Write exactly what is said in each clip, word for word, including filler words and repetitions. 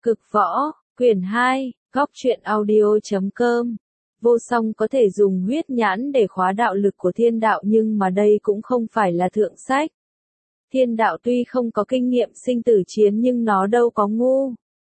Cực võ, quyển hai, góc truyện audio chấm com. Vô song có thể dùng huyết nhãn để khóa đạo lực của thiên đạo nhưng mà đây cũng không phải là thượng sách. Thiên đạo tuy không có kinh nghiệm sinh tử chiến nhưng nó đâu có ngu.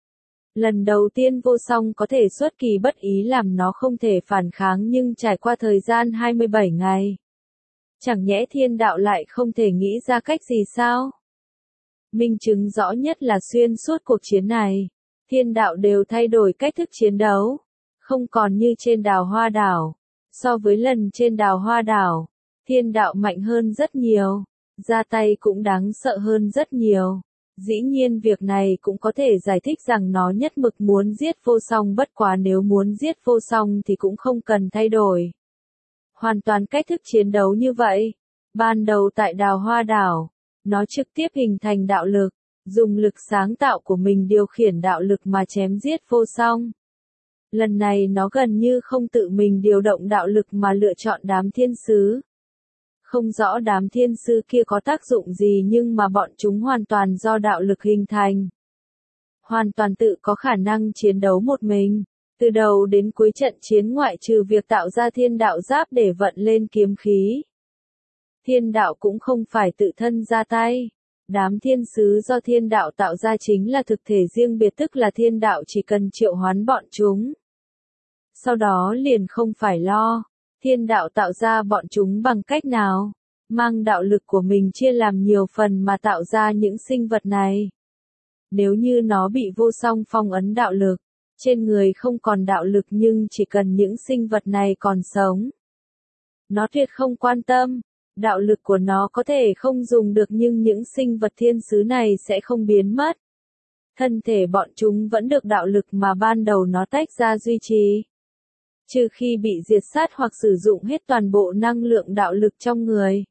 Lần đầu tiên vô song có thể xuất kỳ bất ý làm nó không thể phản kháng nhưng trải qua thời gian hai mươi bảy ngày. Chẳng nhẽ thiên đạo lại không thể nghĩ ra cách gì sao? Minh chứng rõ nhất là xuyên suốt cuộc chiến này, thiên đạo đều thay đổi cách thức chiến đấu. Không còn như trên đào hoa đảo. So với lần trên đào hoa đảo, thiên đạo mạnh hơn rất nhiều, ra tay cũng đáng sợ hơn rất nhiều. Dĩ nhiên việc này cũng có thể giải thích rằng nó nhất mực muốn giết vô song, bất quá nếu muốn giết vô song thì cũng không cần thay đổi hoàn toàn cách thức chiến đấu như vậy. Ban đầu tại đào hoa đảo, nó trực tiếp hình thành đạo lực, dùng lực sáng tạo của mình điều khiển đạo lực mà chém giết vô song. Lần này nó gần như không tự mình điều động đạo lực mà lựa chọn đám thiên sứ. Không rõ đám thiên sứ kia có tác dụng gì nhưng mà bọn chúng hoàn toàn do đạo lực hình thành. Hoàn toàn tự có khả năng chiến đấu một mình. Từ đầu đến cuối trận chiến ngoại trừ việc tạo ra thiên đạo giáp để vận lên kiếm khí. Thiên đạo cũng không phải tự thân ra tay. Đám thiên sứ do thiên đạo tạo ra chính là thực thể riêng biệt, tức là thiên đạo chỉ cần triệu hoán bọn chúng. Sau đó liền không phải lo, thiên đạo tạo ra bọn chúng bằng cách nào, mang đạo lực của mình chia làm nhiều phần mà tạo ra những sinh vật này. Nếu như nó bị vô song phong ấn đạo lực, trên người không còn đạo lực nhưng chỉ cần những sinh vật này còn sống. Nó tuyệt không quan tâm. Đạo lực của nó có thể không dùng được nhưng những sinh vật thiên sứ này sẽ không biến mất. Thân thể bọn chúng vẫn được đạo lực mà ban đầu nó tách ra duy trì. Trừ khi bị diệt sát hoặc sử dụng hết toàn bộ năng lượng đạo lực trong người.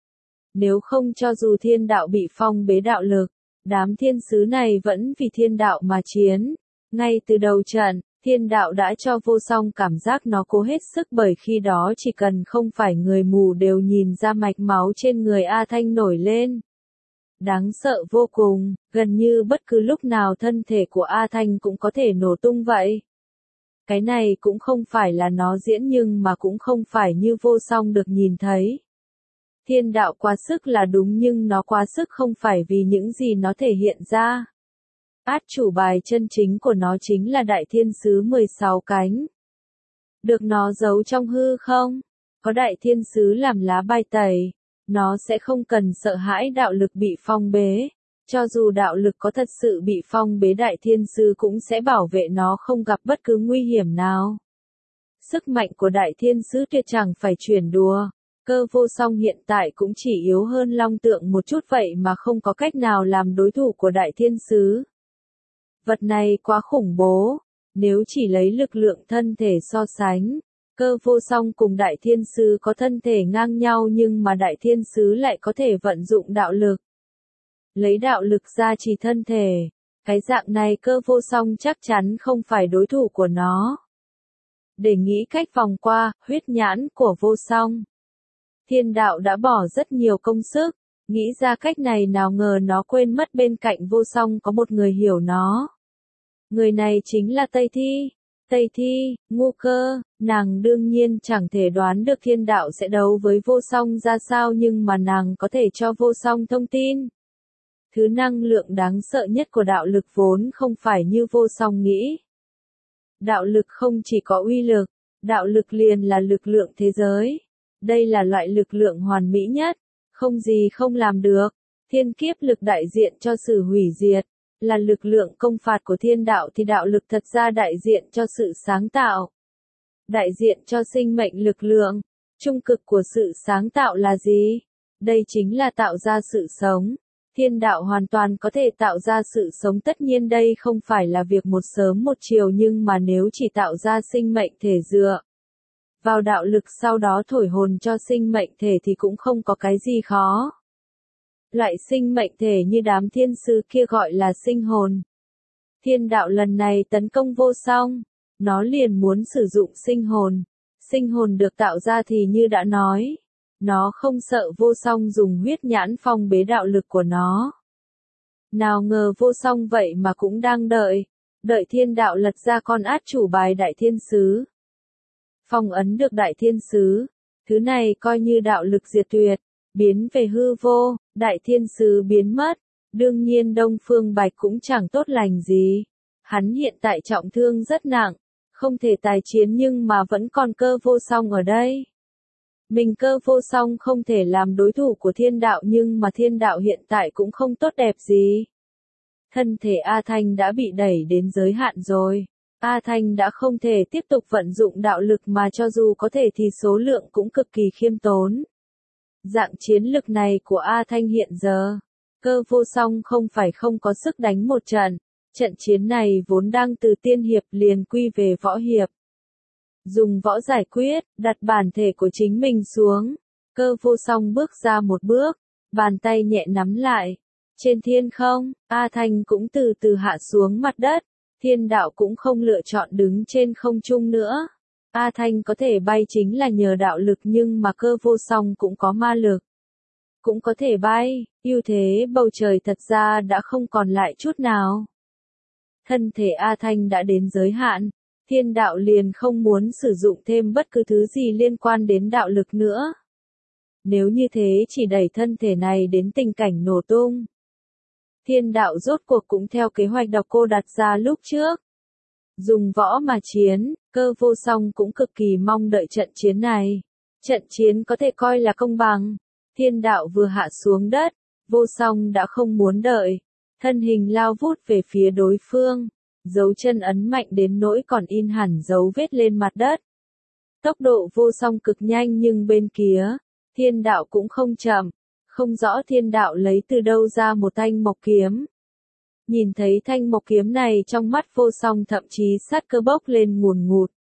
Nếu không cho dù thiên đạo bị phong bế đạo lực, đám thiên sứ này vẫn vì thiên đạo mà chiến. Ngay từ đầu trận, thiên đạo đã cho vô song cảm giác nó cố hết sức, bởi khi đó chỉ cần không phải người mù đều nhìn ra mạch máu trên người A Thanh nổi lên. Đáng sợ vô cùng, gần như bất cứ lúc nào thân thể của A Thanh cũng có thể nổ tung vậy. Cái này cũng không phải là nó diễn nhưng mà cũng không phải như vô song được nhìn thấy. Thiên đạo quá sức là đúng nhưng nó quá sức không phải vì những gì nó thể hiện ra. Át chủ bài chân chính của nó chính là đại thiên sứ mười sáu cánh. Được nó giấu trong hư không? Có đại thiên sứ làm lá bài tẩy, nó sẽ không cần sợ hãi đạo lực bị phong bế. Cho dù đạo lực có thật sự bị phong bế, đại thiên sứ cũng sẽ bảo vệ nó không gặp bất cứ nguy hiểm nào. Sức mạnh của đại thiên sứ tuyệt chẳng phải chuyển đùa. Cơ vô song hiện tại cũng chỉ yếu hơn long tượng một chút vậy mà không có cách nào làm đối thủ của đại thiên sứ. Vật này quá khủng bố, nếu chỉ lấy lực lượng thân thể so sánh, cơ vô song cùng đại thiên sứ có thân thể ngang nhau nhưng mà đại thiên sứ lại có thể vận dụng đạo lực. Lấy đạo lực ra trì thân thể, cái dạng này cơ vô song chắc chắn không phải đối thủ của nó. Để nghĩ cách vòng qua huyết nhãn của vô song, thiên đạo đã bỏ rất nhiều công sức. Nghĩ ra cách này nào ngờ nó quên mất bên cạnh vô song có một người hiểu nó. Người này chính là Tây Thi. Tây Thi, ngu cơ, nàng đương nhiên chẳng thể đoán được thiên đạo sẽ đấu với vô song ra sao nhưng mà nàng có thể cho vô song thông tin. Thứ năng lượng đáng sợ nhất của đạo lực vốn không phải như vô song nghĩ. Đạo lực không chỉ có uy lực, đạo lực liền là lực lượng thế giới. Đây là loại lực lượng hoàn mỹ nhất. Không gì không làm được. Thiên kiếp lực đại diện cho sự hủy diệt, là lực lượng công phạt của thiên đạo thì đạo lực thật ra đại diện cho sự sáng tạo. Đại diện cho sinh mệnh lực lượng. Trung cực của sự sáng tạo là gì? Đây chính là tạo ra sự sống. Thiên đạo hoàn toàn có thể tạo ra sự sống, tất nhiên đây không phải là việc một sớm một chiều nhưng mà nếu chỉ tạo ra sinh mệnh thể dựa vào đạo lực sau đó thổi hồn cho sinh mệnh thể thì cũng không có cái gì khó. Loại sinh mệnh thể như đám thiên sứ kia gọi là sinh hồn. Thiên đạo lần này tấn công vô song, nó liền muốn sử dụng sinh hồn. Sinh hồn được tạo ra thì như đã nói, nó không sợ vô song dùng huyết nhãn phong bế đạo lực của nó. Nào ngờ vô song vậy mà cũng đang đợi, đợi thiên đạo lật ra con át chủ bài đại thiên sứ. Phong ấn được đại thiên sứ, thứ này coi như đạo lực diệt tuyệt, biến về hư vô, đại thiên sứ biến mất, đương nhiên Đông Phương Bạch cũng chẳng tốt lành gì. Hắn hiện tại trọng thương rất nặng, không thể tài chiến nhưng mà vẫn còn Cơ Vô Song ở đây. Mình Cơ Vô Song không thể làm đối thủ của thiên đạo nhưng mà thiên đạo hiện tại cũng không tốt đẹp gì. Thân thể A Thanh đã bị đẩy đến giới hạn rồi. A Thanh đã không thể tiếp tục vận dụng đạo lực mà cho dù có thể thì số lượng cũng cực kỳ khiêm tốn. Dạng chiến lực này của A Thanh hiện giờ, Cơ Vô Song không phải không có sức đánh một trận. Trận chiến này vốn đang từ tiên hiệp liền quy về võ hiệp. Dùng võ giải quyết, đặt bản thể của chính mình xuống. Cơ Vô Song bước ra một bước, bàn tay nhẹ nắm lại. Trên thiên không, A Thanh cũng từ từ hạ xuống mặt đất. Thiên đạo cũng không lựa chọn đứng trên không trung nữa. A Thanh có thể bay chính là nhờ đạo lực nhưng mà Cơ Vô Song cũng có ma lực. Cũng có thể bay, ưu thế bầu trời thật ra đã không còn lại chút nào. Thân thể A Thanh đã đến giới hạn, thiên đạo liền không muốn sử dụng thêm bất cứ thứ gì liên quan đến đạo lực nữa. Nếu như thế chỉ đẩy thân thể này đến tình cảnh nổ tung. Thiên đạo rốt cuộc cũng theo kế hoạch độc cô đặt ra lúc trước. Dùng võ mà chiến, Cơ Vô Song cũng cực kỳ mong đợi trận chiến này. Trận chiến có thể coi là công bằng. Thiên đạo vừa hạ xuống đất, Vô Song đã không muốn đợi. Thân hình lao vút về phía đối phương, dấu chân ấn mạnh đến nỗi còn in hẳn dấu vết lên mặt đất. Tốc độ Vô Song cực nhanh nhưng bên kia, thiên đạo cũng không chậm, không rõ thiên đạo lấy từ đâu ra một thanh mộc kiếm. Nhìn thấy thanh mộc kiếm này trong mắt Vô Song thậm chí sát cơ bốc lên ngùn ngụt.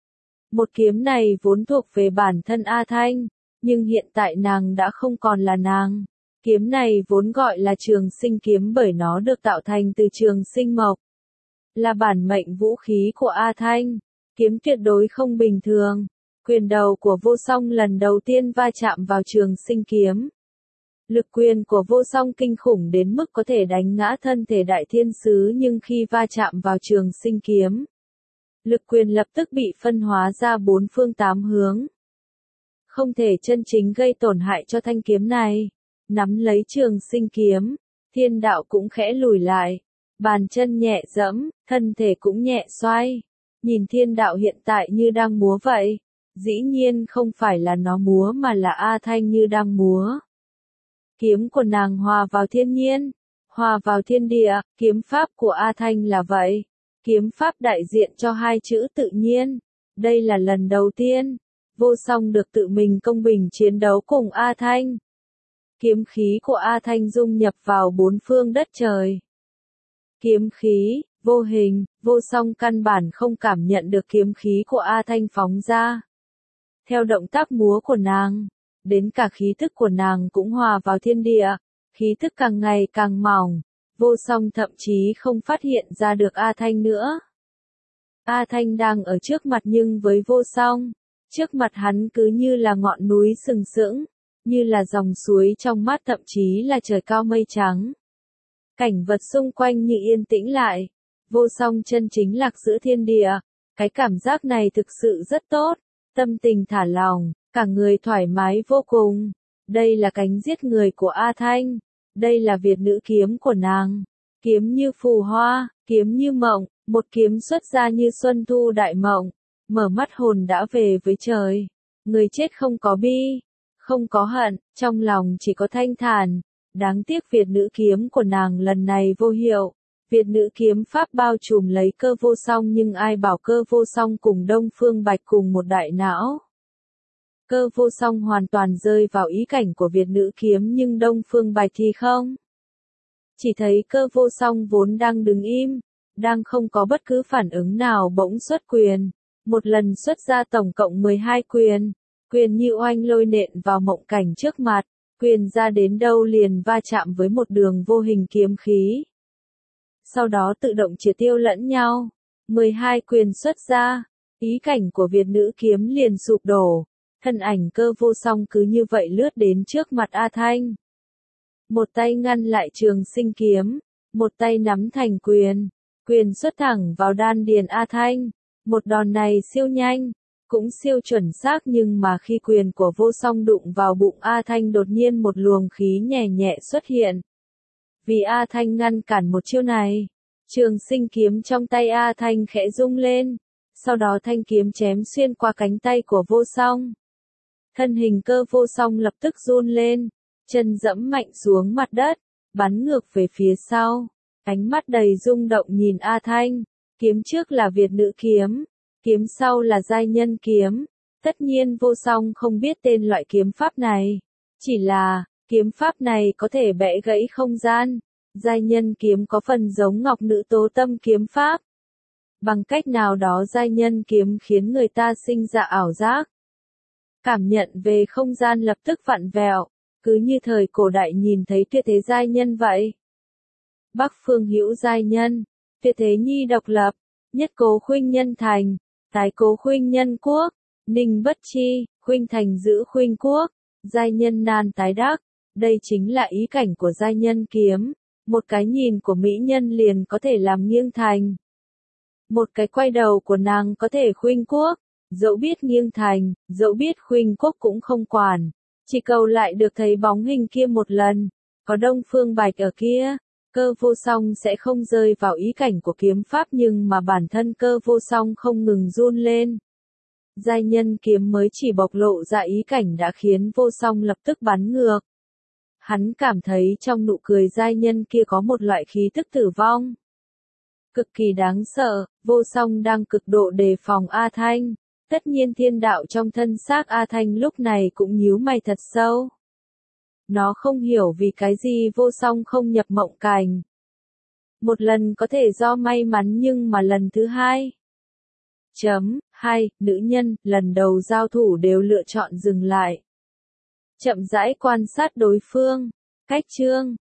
Một kiếm này vốn thuộc về bản thân A Thanh, nhưng hiện tại nàng đã không còn là nàng. Kiếm này vốn gọi là trường sinh kiếm bởi nó được tạo thành từ trường sinh mộc. Là bản mệnh vũ khí của A Thanh. Kiếm tuyệt đối không bình thường. Quyền đầu của Vô Song lần đầu tiên va chạm vào trường sinh kiếm. Lực quyền của Vô Song kinh khủng đến mức có thể đánh ngã thân thể đại thiên sứ nhưng khi va chạm vào trường sinh kiếm. Lực quyền lập tức bị phân hóa ra bốn phương tám hướng. Không thể chân chính gây tổn hại cho thanh kiếm này. Nắm lấy trường sinh kiếm, thiên đạo cũng khẽ lùi lại, bàn chân nhẹ dẫm, thân thể cũng nhẹ xoay. Nhìn thiên đạo hiện tại như đang múa vậy, dĩ nhiên không phải là nó múa mà là A Thanh như đang múa. Kiếm của nàng hòa vào thiên nhiên, hòa vào thiên địa, kiếm pháp của A Thanh là vậy. Kiếm pháp đại diện cho hai chữ tự nhiên. Đây là lần đầu tiên, Vô Song được tự mình công bình chiến đấu cùng A Thanh. Kiếm khí của A Thanh dung nhập vào bốn phương đất trời. Kiếm khí, vô hình, Vô Song căn bản không cảm nhận được kiếm khí của A Thanh phóng ra. Theo động tác múa của nàng, đến cả khí thức của nàng cũng hòa vào thiên địa, khí thức càng ngày càng mỏng, Vô Song thậm chí không phát hiện ra được A Thanh nữa. A Thanh đang ở trước mặt nhưng với Vô Song, trước mặt hắn cứ như là ngọn núi sừng sững. Như là dòng suối trong mắt thậm chí là trời cao mây trắng. Cảnh vật xung quanh như yên tĩnh lại, Vô Song chân chính lạc giữa thiên địa, cái cảm giác này thực sự rất tốt, tâm tình thả lỏng, cả người thoải mái vô cùng. Đây là cánh giết người của A Thanh, đây là Việt nữ kiếm của nàng, kiếm như phù hoa, kiếm như mộng, một kiếm xuất ra như xuân thu đại mộng, mở mắt hồn đã về với trời, người chết không có bi. Không có hận, trong lòng chỉ có thanh thản. Đáng tiếc Việt nữ kiếm của nàng lần này vô hiệu. Việt nữ kiếm pháp bao trùm lấy Cơ Vô Song nhưng ai bảo Cơ Vô Song cùng Đông Phương Bạch cùng một đại não. Cơ Vô Song hoàn toàn rơi vào ý cảnh của Việt nữ kiếm nhưng Đông Phương Bạch thì không. Chỉ thấy Cơ Vô Song vốn đang đứng im, đang không có bất cứ phản ứng nào bỗng xuất quyền. Một lần xuất ra tổng cộng mười hai quyền. Quyền như oanh lôi nện vào mộng cảnh trước mặt, quyền ra đến đâu liền va chạm với một đường vô hình kiếm khí. Sau đó tự động triệt tiêu lẫn nhau, mười hai quyền xuất ra, ý cảnh của Việt nữ kiếm liền sụp đổ, thân ảnh Cơ Vô Song cứ như vậy lướt đến trước mặt A Thanh. Một tay ngăn lại trường sinh kiếm, một tay nắm thành quyền, Quyền xuất thẳng vào đan điền A Thanh. Một đòn này siêu nhanh, cũng siêu chuẩn xác, nhưng mà khi quyền của Vô Song đụng vào bụng A Thanh, đột nhiên một luồng khí nhẹ nhẹ xuất hiện. Vì A Thanh ngăn cản một chiêu này, Trường Sinh kiếm trong tay A Thanh khẽ rung lên, sau đó thanh kiếm chém xuyên qua cánh tay của Vô Song. Thân hình Cơ Vô Song lập tức run lên, chân dẫm mạnh xuống mặt đất, bắn ngược về phía sau, ánh mắt đầy rung động nhìn A Thanh. Kiếm trước là Việt nữ kiếm, kiếm sau là giai nhân kiếm. Tất nhiên Vô Song không biết tên loại kiếm pháp này, chỉ là kiếm pháp này có thể bẻ gãy không gian. Giai nhân kiếm có phần giống Ngọc Nữ Tố Tâm kiếm pháp. Bằng cách nào đó giai nhân kiếm khiến người ta sinh ra ảo giác. Cảm nhận về không gian lập tức vặn vẹo, cứ như thời cổ đại nhìn thấy tuyệt thế giai nhân vậy. Bắc phương hữu giai nhân, tuyệt thế nhi độc lập, nhất cố khuynh nhân thành, tái cố khuynh nhân quốc, ninh bất chi, khuynh thành giữ khuynh quốc, giai nhân nan tái đắc. Đây chính là ý cảnh của giai nhân kiếm. Một cái nhìn của mỹ nhân liền có thể làm nghiêng thành. Một cái quay đầu của nàng có thể khuynh quốc, dẫu biết nghiêng thành, dẫu biết khuynh quốc cũng không quản. Chỉ cầu lại được thấy bóng hình kia một lần, có Đông Phương Bạch ở kia, Cơ Vô Song sẽ không rơi vào ý cảnh của kiếm pháp, nhưng mà bản thân Cơ Vô Song không ngừng run lên. Giai nhân kiếm mới chỉ bộc lộ ra ý cảnh đã khiến Vô Song lập tức bắn ngược. Hắn cảm thấy trong nụ cười giai nhân kia có một loại khí tức tử vong. Cực kỳ đáng sợ, Vô Song đang cực độ đề phòng A Thanh. Tất nhiên thiên đạo trong thân xác A Thanh lúc này cũng nhíu mày thật sâu. Nó không hiểu vì cái gì Vô Song không nhập mộng cảnh. Một lần có thể do may mắn, nhưng mà lần thứ hai. Chấm, hai, nữ nhân, lần đầu giao thủ đều lựa chọn dừng lại. Chậm rãi quan sát đối phương. Cách chương